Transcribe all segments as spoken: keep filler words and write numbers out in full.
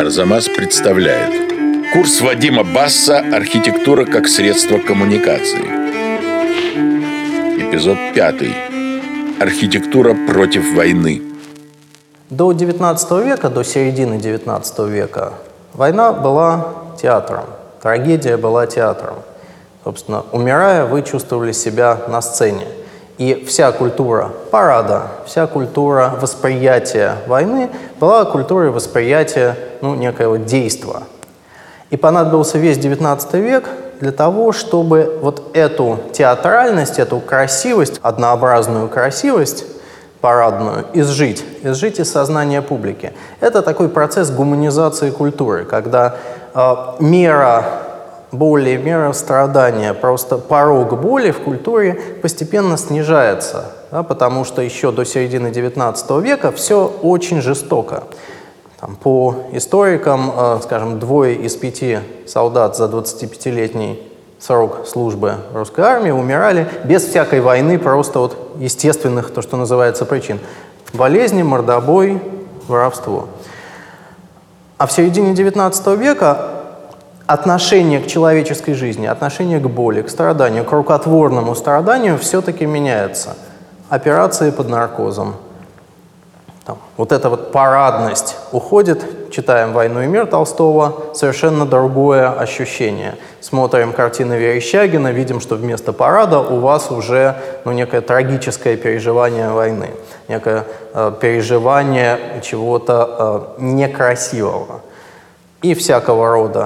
Арзамас представляет курс Вадима Басса «Архитектура как средство коммуникации». Эпизод пятый. Архитектура против войны. До девятнадцатого века, до середины девятнадцатого века, война была театром, трагедия была театром. Собственно, умирая, вы чувствовали себя на сцене. И вся культура парада, вся культура восприятия войны была культурой восприятия ну, некоего действа. И понадобился весь девятнадцатый век для того, чтобы вот эту театральность, эту красивость, однообразную красивость парадную изжить, изжить из сознания публики. Это такой процесс гуманизации культуры, когда э, мера боли, мера страдания, просто порог боли в культуре постепенно снижается, да, потому что еще до середины девятнадцатого века все очень жестоко. Там, по историкам, э, скажем, двое из пяти солдат за двадцатипятилетний срок службы русской армии умирали без всякой войны, просто от естественных, то, что называется, причин. Болезни, мордобой, воровство. А в середине девятнадцатого века отношение к человеческой жизни, отношение к боли, к страданию, к рукотворному страданию все-таки меняется. Операции под наркозом. Там, вот эта вот парадность уходит, читаем «Войну и мир» Толстого, совершенно другое ощущение. Смотрим картины Верещагина, видим, что вместо парада у вас уже ну, некое трагическое переживание войны, некое э, переживание чего-то э, некрасивого. И всякого рода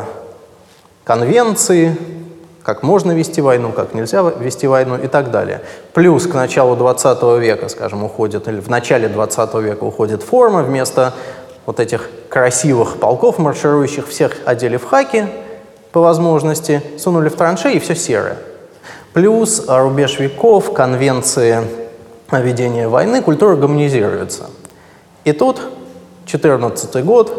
конвенции, как можно вести войну, как нельзя вести войну и так далее. Плюс к началу двадцатого века, скажем, уходит, или в начале двадцатого века уходит форма, вместо вот этих красивых полков марширующих всех одели в хаки по возможности, сунули в траншеи и все серое. Плюс рубеж веков, конвенции о ведении войны, культура гомонизируется. И тут четырнадцатый год,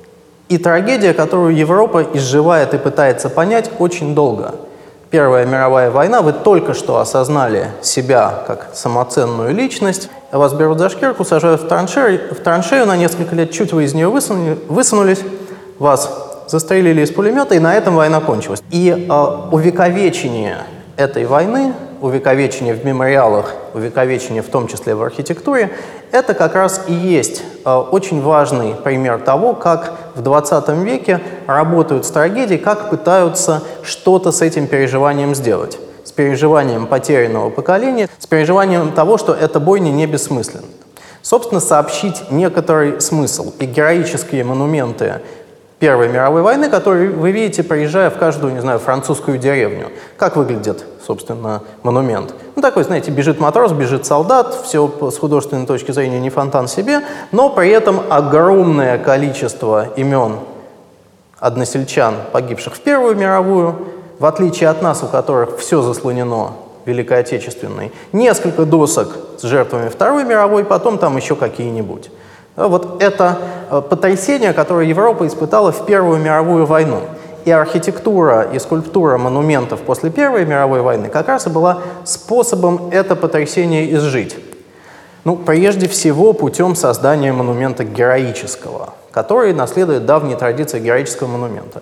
и трагедия, которую Европа изживает и пытается понять очень долго. Первая мировая война, вы только что осознали себя как самоценную личность, вас берут за шкирку, сажают в траншею, в траншею на несколько лет, чуть вы из нее высунули, высунулись, вас застрелили из пулемета, и на этом война кончилась. И э, увековечение этой войны, увековечение в мемориалах, увековечение в том числе в архитектуре, это как раз и есть э, очень важный пример того, как в двадцатом веке работают с трагедией, как пытаются что-то с этим переживанием сделать. С переживанием потерянного поколения, с переживанием того, что эта бойня не бессмысленна. Собственно, сообщить некоторый смысл и героические монументы Первой мировой войны, которые вы видите, приезжая в каждую, не знаю, французскую деревню. Как выглядит, собственно, монумент? Ну, такой, знаете, бежит матрос, бежит солдат, все с художественной точки зрения не фонтан себе, но при этом огромное количество имен односельчан, погибших в Первую мировую, в отличие от нас, у которых все заслонено Великой Отечественной, несколько досок с жертвами Второй мировой, потом там еще какие-нибудь. Вот это потрясение, которое Европа испытала в Первую мировую войну. И архитектура и скульптура монументов после Первой мировой войны как раз и была способом это потрясение изжить. Ну, прежде всего, путем создания монумента героического, который наследует давние традиции героического монумента.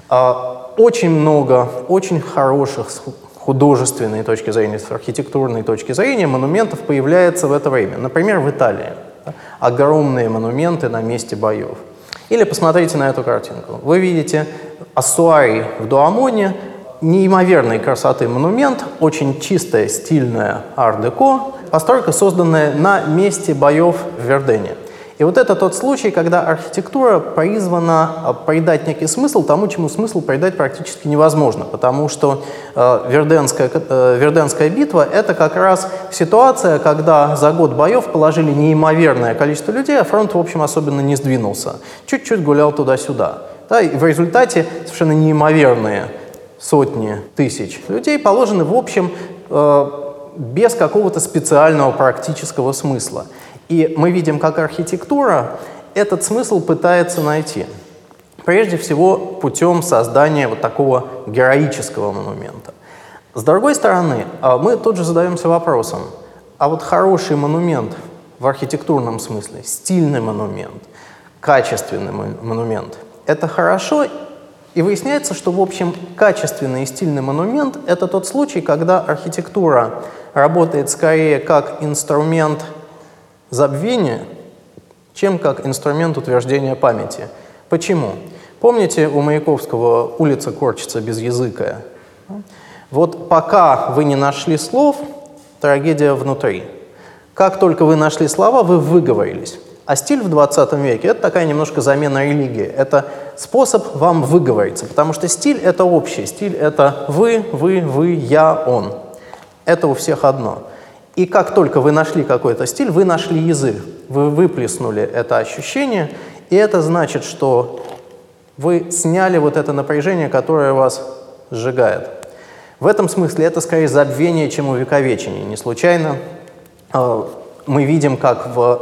Очень много, очень хороших с художественной точки зрения, с архитектурной точки зрения монументов появляется в это время. Например, в Италии. Огромные монументы на месте боев. Или посмотрите на эту картинку. Вы видите Ассуарий в Дуамоне, неимоверной красоты монумент, очень чистая, стильная ар-деко, постройка, созданная на месте боев в Вердене. И вот это тот случай, когда архитектура призвана придать некий смысл тому, чему смысл придать практически невозможно, потому что э, Верденская, э, Верденская битва — это как раз ситуация, когда за год боев положили неимоверное количество людей, а фронт, в общем, особенно не сдвинулся. Чуть-чуть гулял туда-сюда. Да, и в результате совершенно неимоверные сотни тысяч людей положены, в общем, э, без какого-то специального практического смысла. И мы видим, как архитектура этот смысл пытается найти. Прежде всего, путем создания вот такого героического монумента. С другой стороны, мы тут же задаемся вопросом, а вот хороший монумент в архитектурном смысле, стильный монумент, качественный монумент, это хорошо, и выясняется, что, в общем, качественный и стильный монумент — это тот случай, когда архитектура работает скорее как инструмент забвения, чем как инструмент утверждения памяти. Почему? Помните, у Маяковского «Улица корчится без языка»? Вот пока вы не нашли слов, трагедия внутри. Как только вы нашли слова, вы выговорились. А стиль в двадцатом веке — это такая немножко замена религии. Это способ вам выговориться, потому что стиль — это общий. Стиль — это вы, вы, вы, я, он. Это у всех одно. И как только вы нашли какой-то стиль, вы нашли язык. Вы выплеснули это ощущение, и это значит, что вы сняли вот это напряжение, которое вас сжигает. В этом смысле это скорее забвение, чем увековечение. Не случайно э, мы видим, как в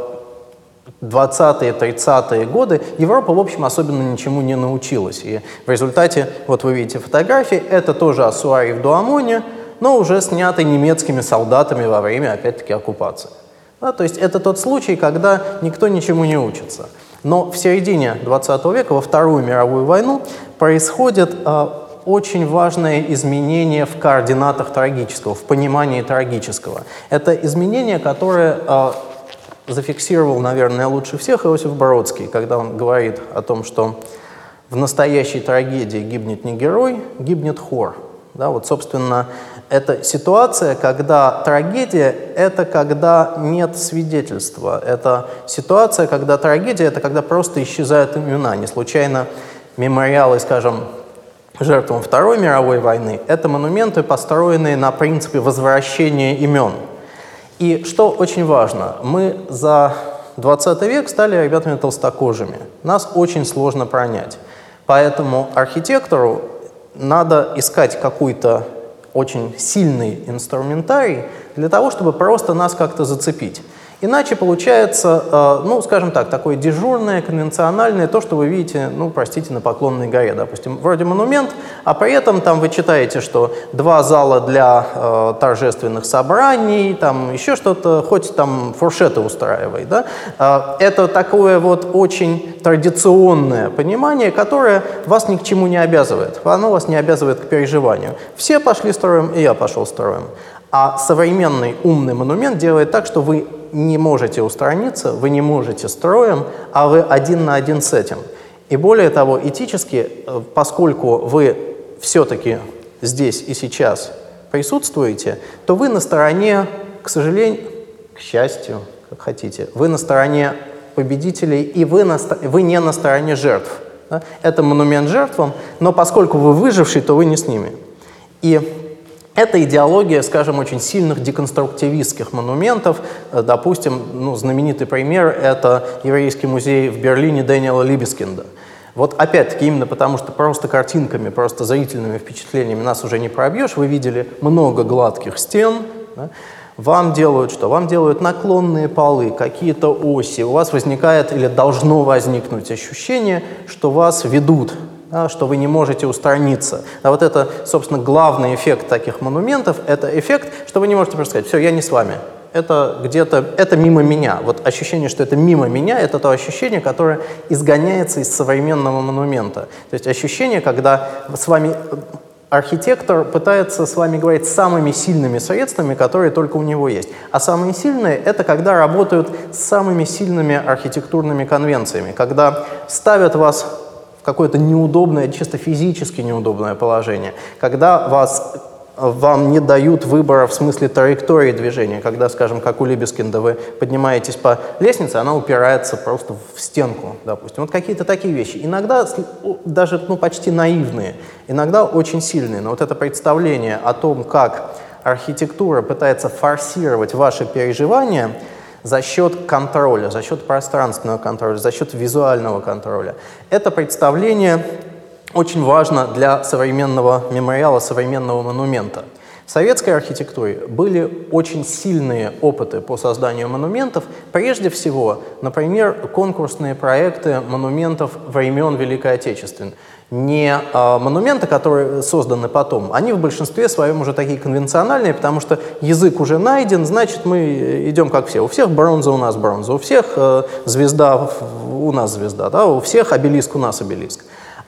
двадцатые-тридцатые годы Европа, в общем, особенно ничему не научилась. И в результате, вот вы видите фотографии, это тоже ассуарий в Дуамоне, но уже снятый немецкими солдатами во время, опять-таки, оккупации. Да, то есть это тот случай, когда никто ничему не учится. Но в середине двадцатого века, во Вторую мировую войну, происходит э, очень важное изменение в координатах трагического, в понимании трагического. Это изменение, которое э, зафиксировал, наверное, лучше всех Иосиф Бродский, когда он говорит о том, что в настоящей трагедии гибнет не герой, гибнет хор. Да, вот, собственно, это ситуация, когда трагедия — это когда нет свидетельства. Это ситуация, когда трагедия — это когда просто исчезают имена. Не случайно мемориалы, скажем, жертвам Второй мировой войны — это монументы, построенные на принципе возвращения имен. И что очень важно, мы за двадцатый век стали ребятами толстокожими. Нас очень сложно пронять. Поэтому архитектору надо искать какой-то очень сильный инструментарий для того, чтобы просто нас как-то зацепить. Иначе получается, э, ну, скажем так, такое дежурное, конвенциональное, то, что вы видите, ну, простите, на Поклонной горе, допустим, вроде монумент, а при этом там вы читаете, что два зала для э, торжественных собраний, там еще что-то, хоть там фуршеты устраивай, да? Э, это такое вот очень традиционное понимание, которое вас ни к чему не обязывает, оно вас не обязывает к переживанию. Все пошли строем, и я пошел строем. А современный умный монумент делает так, что вы не можете устраниться, вы не можете строем, а вы один на один с этим. И более того, этически, поскольку вы все-таки здесь и сейчас присутствуете, то вы на стороне, к сожалению, к счастью, как хотите, вы на стороне победителей, и вы, на, вы не на стороне жертв. Да? Это монумент жертвам, но поскольку вы выживший, то вы не с ними. И это идеология, скажем, очень сильных деконструктивистских монументов. Допустим, ну, знаменитый пример — это еврейский музей в Берлине Дэниела Либескинда. Вот опять-таки именно потому, что просто картинками, просто зрительными впечатлениями нас уже не пробьешь. Вы видели много гладких стен. Да? Вам делают что? Вам делают наклонные полы, какие-то оси. У вас возникает или должно возникнуть ощущение, что вас ведут. Да, что вы не можете устраниться. А вот это, собственно, главный эффект таких монументов, это эффект, что вы не можете просто сказать: все, я не с вами. Это где-то, это мимо меня. Вот ощущение, что это мимо меня, это то ощущение, которое изгоняется из современного монумента. То есть ощущение, когда с вами архитектор пытается с вами говорить самыми сильными средствами, которые только у него есть. А самые сильные — это когда работают с самыми сильными архитектурными конвенциями, когда ставят вас какое-то неудобное, чисто физически неудобное положение, когда вас, вам не дают выбора в смысле траектории движения, когда, скажем, как у Либескинда, вы поднимаетесь по лестнице, она упирается просто в стенку, допустим. Вот какие-то такие вещи. Иногда даже ну, почти наивные, иногда очень сильные. Но вот это представление о том, как архитектура пытается форсировать ваши переживания за счет контроля, за счет пространственного контроля, за счет визуального контроля. Это представление очень важно для современного мемориала, современного монумента. В советской архитектуре были очень сильные опыты по созданию монументов. Прежде всего, например, конкурсные проекты монументов времен Великой Отечественной. Не а, монументы, которые созданы потом, они в большинстве своем уже такие конвенциональные, потому что язык уже найден, значит, мы идем как все. У всех бронза, у нас бронза, у всех э, звезда, у нас звезда, да, у всех обелиск, у нас обелиск.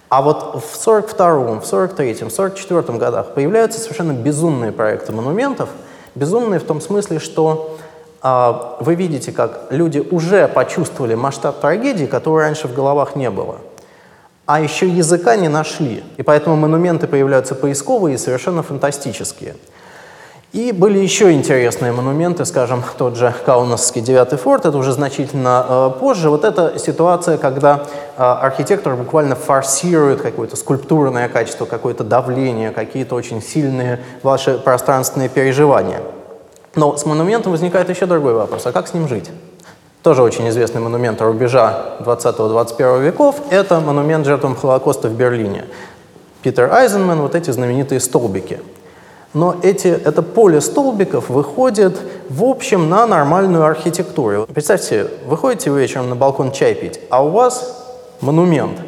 А вот в сорок втором, в сорок третьем, в сорок четвёртом годах появляются совершенно безумные проекты монументов. Безумные в том смысле, что а, вы видите, как люди уже почувствовали масштаб трагедии, которой раньше в головах не было. А еще языка не нашли. И поэтому монументы появляются поисковые и совершенно фантастические. И были еще интересные монументы, скажем, тот же Каунасский девятый форт, это уже значительно э, позже. Вот эта ситуация, когда э, архитектор буквально форсирует какое-то скульптурное качество, какое-то давление, какие-то очень сильные ваши пространственные переживания. Но с монументом возникает еще другой вопрос, а как с ним жить? Тоже очень известный монумент рубежа двадцатого-двадцать первого веков, это монумент жертвам Холокоста в Берлине. Питер Айзенман, вот эти знаменитые столбики. Но эти, это поле столбиков выходит, в общем, на нормальную архитектуру. Представьте, выходите вы вечером на балкон чай пить, а у вас монумент.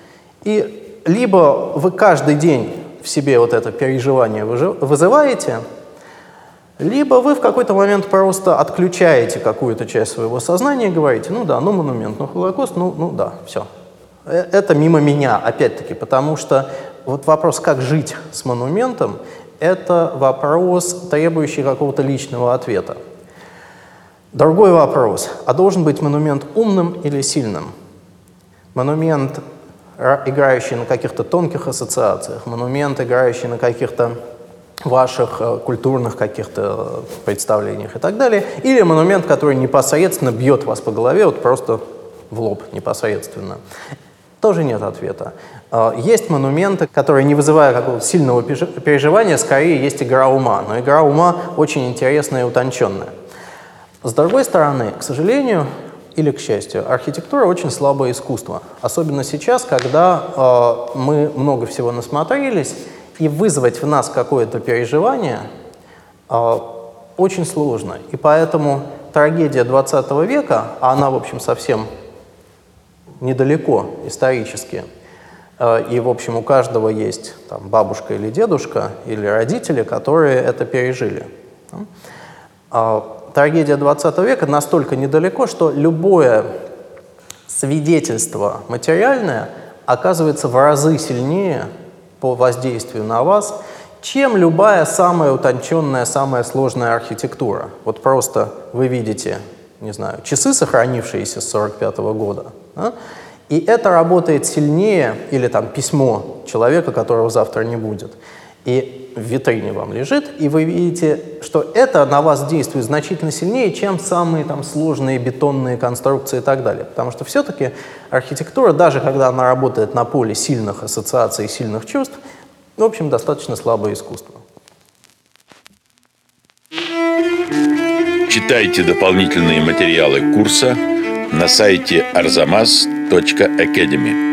И либо вы каждый день в себе вот это переживание вызываете, либо вы в какой-то момент просто отключаете какую-то часть своего сознания и говорите, ну да, ну монумент, ну Холокост, ну, ну да, все. Это мимо меня, опять-таки, потому что вот вопрос, как жить с монументом, это вопрос, требующий какого-то личного ответа. Другой вопрос, а должен быть монумент умным или сильным? Монумент, играющий на каких-то тонких ассоциациях, монумент, играющий на каких-то ваших э, культурных каких-то представлениях и так далее, или монумент, который непосредственно бьет вас по голове, вот просто в лоб непосредственно. Тоже нет ответа. Э, есть монументы, которые, не вызывая какого-то сильного переживания, скорее есть игра ума, но игра ума очень интересная и утонченная. С другой стороны, к сожалению, или к счастью, архитектура очень слабое искусство, особенно сейчас, когда э, мы много всего насмотрелись, и вызвать в нас какое-то переживание э, очень сложно. И поэтому трагедия двадцатого века, а она, в общем, совсем недалеко исторически, э, и, в общем, у каждого есть там, бабушка или дедушка, или родители, которые это пережили. Э, трагедия двадцатого века настолько недалеко, что любое свидетельство материальное оказывается в разы сильнее по воздействию на вас, чем любая самая утонченная, самая сложная архитектура. Вот просто вы видите, не знаю, часы, сохранившиеся с сорок пятого года, да? И это работает сильнее, или там письмо человека, которого завтра не будет, и в витрине вам лежит, и вы видите, что это на вас действует значительно сильнее, чем самые там сложные бетонные конструкции и так далее. Потому что все-таки архитектура, даже когда она работает на поле сильных ассоциаций, сильных чувств, в общем, достаточно слабое искусство. Читайте дополнительные материалы курса на сайте арзамас точка академи.